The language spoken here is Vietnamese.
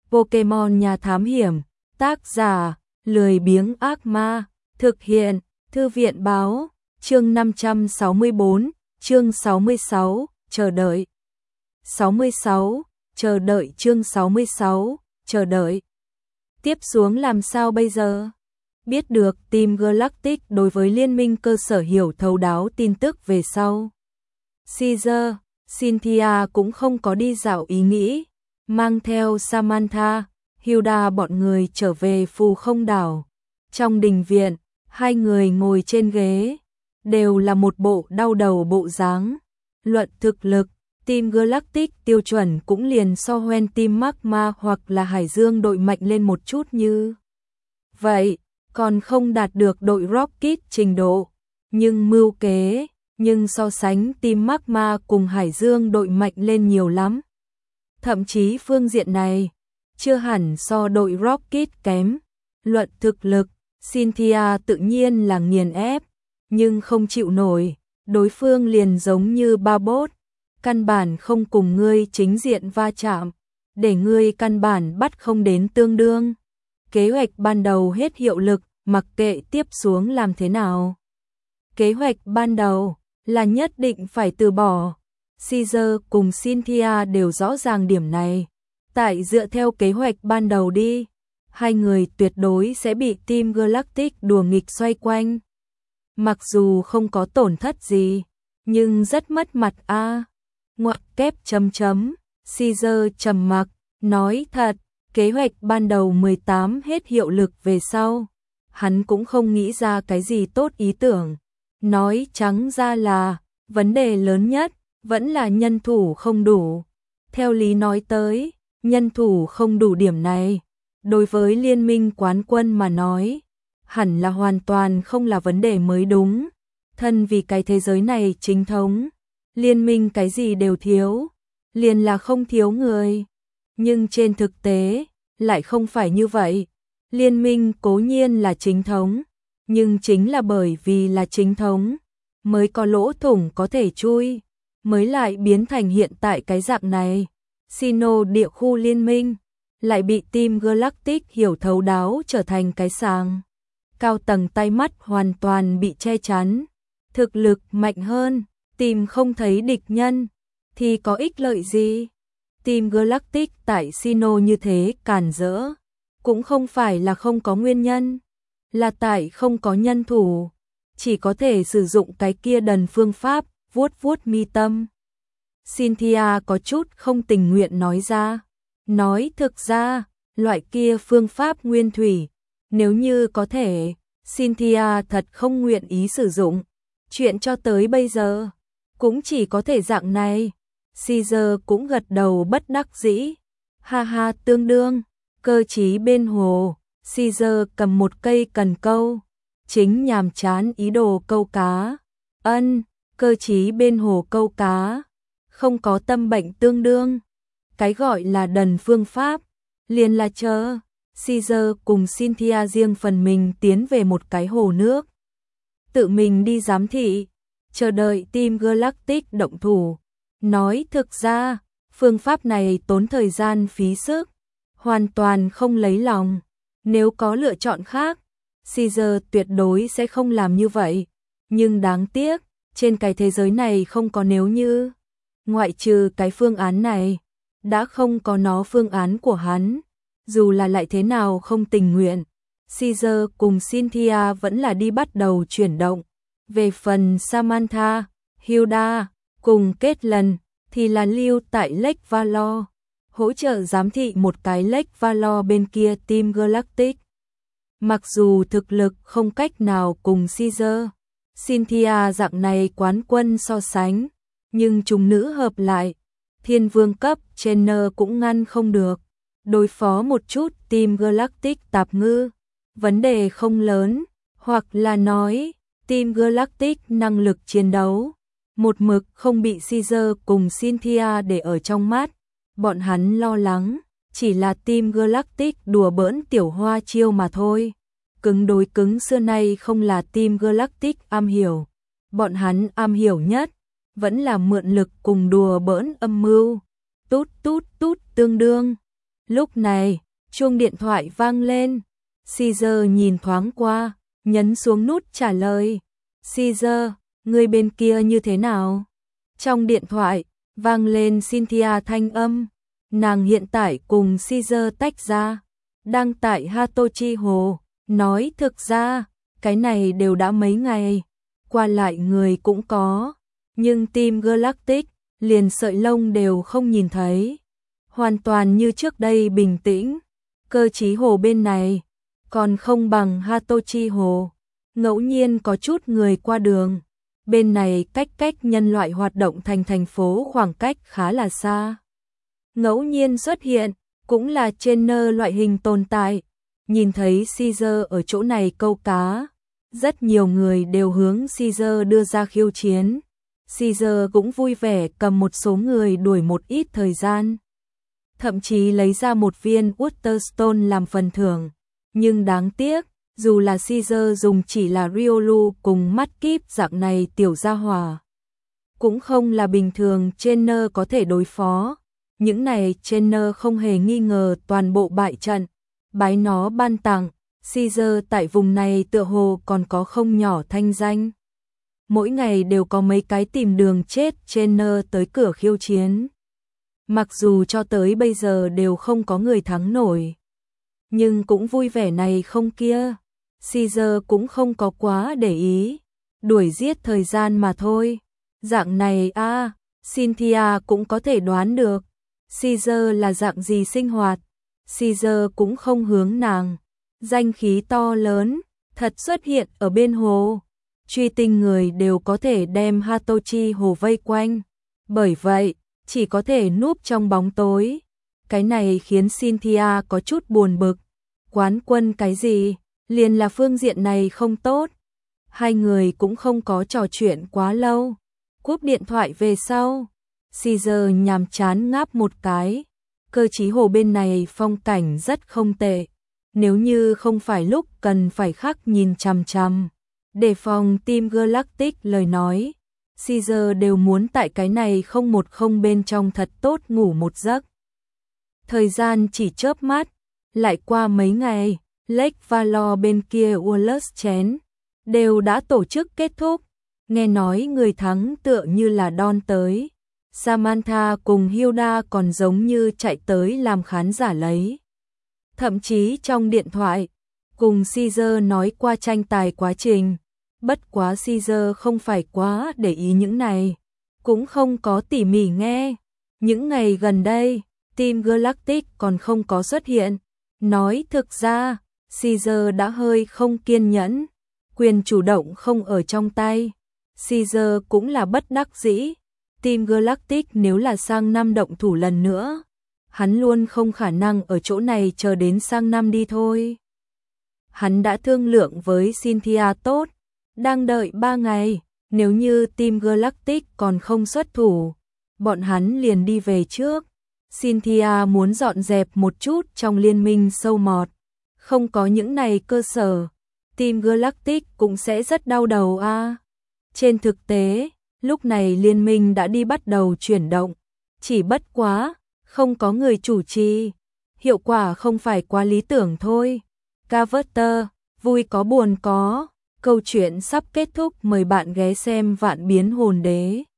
Pokemon nhà thám hiểm, tác giả, lười biếng ác ma, thực hiện, thư viện báo, chương 564, chương 66, chờ đợi. 66, chờ đợi chương 66, chờ đợi. Tiếp xuống làm sao bây giờ? Biết được Team Galactic đối với liên minh cơ sở hiểu thấu đáo tin tức về sau. Caesar, Cynthia cũng không có đi dạo ý nghĩ, mang theo Samantha, Hilda bọn người trở về Phù Không đảo. Trong đình viện, hai người ngồi trên ghế, đều là một bộ đau đầu bộ dáng. Luận thực lực, Team Galactic tiêu chuẩn cũng liền so hoen Team Magma hoặc là Hải Dương đội mạnh lên một chút như vậy, còn không đạt được đội Rocket trình độ, nhưng mưu kế, nhưng so sánh Team Magma cùng Hải Dương đội mạnh lên nhiều lắm. Thậm chí phương diện này, chưa hẳn so đội Rocket kém. Luận thực lực, Cynthia tự nhiên là nghiền ép, nhưng không chịu nổi, đối phương liền giống như ba bốt, căn bản không cùng ngươi chính diện va chạm, để ngươi căn bản bắt không đến tương đương. Kế hoạch ban đầu hết hiệu lực, mặc kệ tiếp xuống làm thế nào. Kế hoạch ban đầu là nhất định phải từ bỏ. Caesar cùng Cynthia đều rõ ràng điểm này. Tại dựa theo kế hoạch ban đầu đi, hai người tuyệt đối sẽ bị Team Galactic đùa nghịch xoay quanh. Mặc dù không có tổn thất gì, nhưng rất mất mặt a. Ngoặc kép chấm chấm, Caesar trầm mặc, nói thật, kế hoạch ban đầu 18 hết hiệu lực về sau. Hắn cũng không nghĩ ra cái gì tốt ý tưởng. Nói trắng ra là, vấn đề lớn nhất, vẫn là nhân thủ không đủ. Theo lý nói tới, nhân thủ không đủ điểm này, đối với liên minh quán quân mà nói, hẳn là hoàn toàn không là vấn đề mới đúng. Thân vì cái thế giới này chính thống, liên minh cái gì đều thiếu, liền là không thiếu người. Nhưng trên thực tế, lại không phải như vậy. Liên minh cố nhiên là chính thống, nhưng chính là bởi vì là chính thống, mới có lỗ thủng có thể chui, mới lại biến thành hiện tại cái dạng này. Sino địa khu liên minh, lại bị Team Galactic hiểu thấu đáo trở thành cái sàng. Cao tầng tai mắt hoàn toàn bị che chắn, thực lực mạnh hơn, tìm không thấy địch nhân, thì có ích lợi gì? Team Galactic tại Sino như thế cản rỡ, cũng không phải là không có nguyên nhân, là tại không có nhân thủ, chỉ có thể sử dụng cái kia đần phương pháp, vuốt vuốt mi tâm. Cynthia có chút không tình nguyện nói ra, nói thực ra, loại kia phương pháp nguyên thủy, nếu như có thể, Cynthia thật không nguyện ý sử dụng. Chuyện cho tới bây giờ, cũng chỉ có thể dạng này. Caesar cũng gật đầu bất đắc dĩ. Ha ha, tương đương, cơ trí bên hồ, Caesar cầm một cây cần câu, chính nhàm chán ý đồ câu cá. Cơ trí bên hồ câu cá, không có tâm bệnh tương đương. Cái gọi là đần phương pháp, liền là chờ Caesar cùng Cynthia riêng phần mình tiến về một cái hồ nước. Tự mình đi giám thị, chờ đợi Team Galactic động thủ. Nói thực ra, phương pháp này tốn thời gian phí sức, hoàn toàn không lấy lòng. Nếu có lựa chọn khác, Caesar tuyệt đối sẽ không làm như vậy. Nhưng đáng tiếc, trên cái thế giới này không có nếu như. Ngoại trừ cái phương án này, đã không có nó phương án của hắn. Dù là lại thế nào không tình nguyện, Caesar cùng Cynthia vẫn là đi bắt đầu chuyển động. Về phần Samantha, Hilda cùng Caitlin thì là lưu tại Lake Valor, hỗ trợ giám thị một cái Lake Valor bên kia Team Galactic. Mặc dù thực lực không cách nào cùng Caesar, Cynthia dạng này quán quân so sánh, nhưng chúng nữ hợp lại, thiên vương cấp trainer cũng ngăn không được. Đối phó một chút Team Galactic tạp ngư, vấn đề không lớn, hoặc là nói, Team Galactic năng lực chiến đấu, một mực không bị Caesar cùng Cynthia để ở trong mắt. Bọn hắn lo lắng, chỉ là Team Galactic đùa bỡn tiểu hoa chiêu mà thôi. Cứng đối cứng xưa nay không là Team Galactic am hiểu. Bọn hắn am hiểu nhất, vẫn là mượn lực cùng đùa bỡn âm mưu. Tút tút tút tương đương. Lúc này, chuông điện thoại vang lên. Caesar nhìn thoáng qua, nhấn xuống nút trả lời. Caesar, người bên kia như thế nào? Trong điện thoại, vang lên Cynthia thanh âm. Nàng hiện tại cùng Caesar tách ra, đang tại Hatochi Hồ. Nói thực ra, cái này đều đã mấy ngày, qua lại người cũng có, nhưng Team Galactic liền sợi lông đều không nhìn thấy. Hoàn toàn như trước đây bình tĩnh, cơ trí hồ bên này, còn không bằng Hatochi Hồ. Ngẫu nhiên có chút người qua đường, bên này cách nhân loại hoạt động thành phố khoảng cách khá là xa. Ngẫu nhiên xuất hiện, cũng là trainer loại hình tồn tại. Nhìn thấy Caesar ở chỗ này câu cá, rất nhiều người đều hướng Caesar đưa ra khiêu chiến. Caesar cũng vui vẻ cầm một số người đuổi một ít thời gian. Thậm chí lấy ra một viên Waterstone làm phần thưởng. Nhưng đáng tiếc, dù là Caesar dùng chỉ là Riolu cùng mắt kíp dạng này tiểu gia hỏa, cũng không là bình thường trainer có thể đối phó. Những này trainer không hề nghi ngờ toàn bộ bại trận. Bái nó ban tặng, Caesar tại vùng này tựa hồ còn có không nhỏ thanh danh. Mỗi ngày đều có mấy cái tìm đường chết trainer tới cửa khiêu chiến. Mặc dù cho tới bây giờ đều không có người thắng nổi, nhưng cũng vui vẻ này không kia. Caesar cũng không có quá để ý, đuổi giết thời gian mà thôi. Dạng này Cynthia cũng có thể đoán được Caesar là dạng gì sinh hoạt. Caesar cũng không hướng nàng, danh khí to lớn, thật xuất hiện ở bên hồ. Truy tinh người đều có thể đem Hatochi Hồ vây quanh. Bởi vậy, chỉ có thể núp trong bóng tối. Cái này khiến Cynthia có chút buồn bực. Quán quân cái gì, liền là phương diện này không tốt. Hai người cũng không có trò chuyện quá lâu. Cúp điện thoại về sau, Caesar nhàm chán ngáp một cái. Cơ trí hồ bên này phong cảnh rất không tệ. Nếu như không phải lúc cần phải khắc nhìn chằm chằm, đề phòng Team Galactic lời nói, Caesar đều muốn tại cái này 010 bên trong thật tốt ngủ một giấc. Thời gian chỉ chớp mắt, lại qua mấy ngày, Lake Valor bên kia Wallace chén đều đã tổ chức kết thúc. Nghe nói người thắng tựa như là Don tới. Samantha cùng Hilda còn giống như chạy tới làm khán giả lấy. Thậm chí trong điện thoại, cùng Caesar nói qua tranh tài quá trình. Bất quá Caesar không phải quá để ý những này, cũng không có tỉ mỉ nghe. Những ngày gần đây, Team Galactic còn không có xuất hiện. Nói thực ra, Caesar đã hơi không kiên nhẫn, quyền chủ động không ở trong tay. Caesar cũng là bất đắc dĩ. Team Galactic nếu là sang năm động thủ lần nữa, hắn luôn không khả năng ở chỗ này chờ đến sang năm đi thôi. Hắn đã thương lượng với Cynthia tốt, đang đợi 3 ngày, nếu như Team Galactic còn không xuất thủ, bọn hắn liền đi về trước. Cynthia muốn dọn dẹp một chút trong liên minh sâu mọt, không có những này cơ sở, Team Galactic cũng sẽ rất đau đầu Trên thực tế, lúc này liên minh đã đi bắt đầu chuyển động, chỉ bất quá, không có người chủ trì, hiệu quả không phải quá lý tưởng thôi. Carver, vui có buồn có, câu chuyện sắp kết thúc, mời bạn ghé xem Vạn Biến Hồn Đế.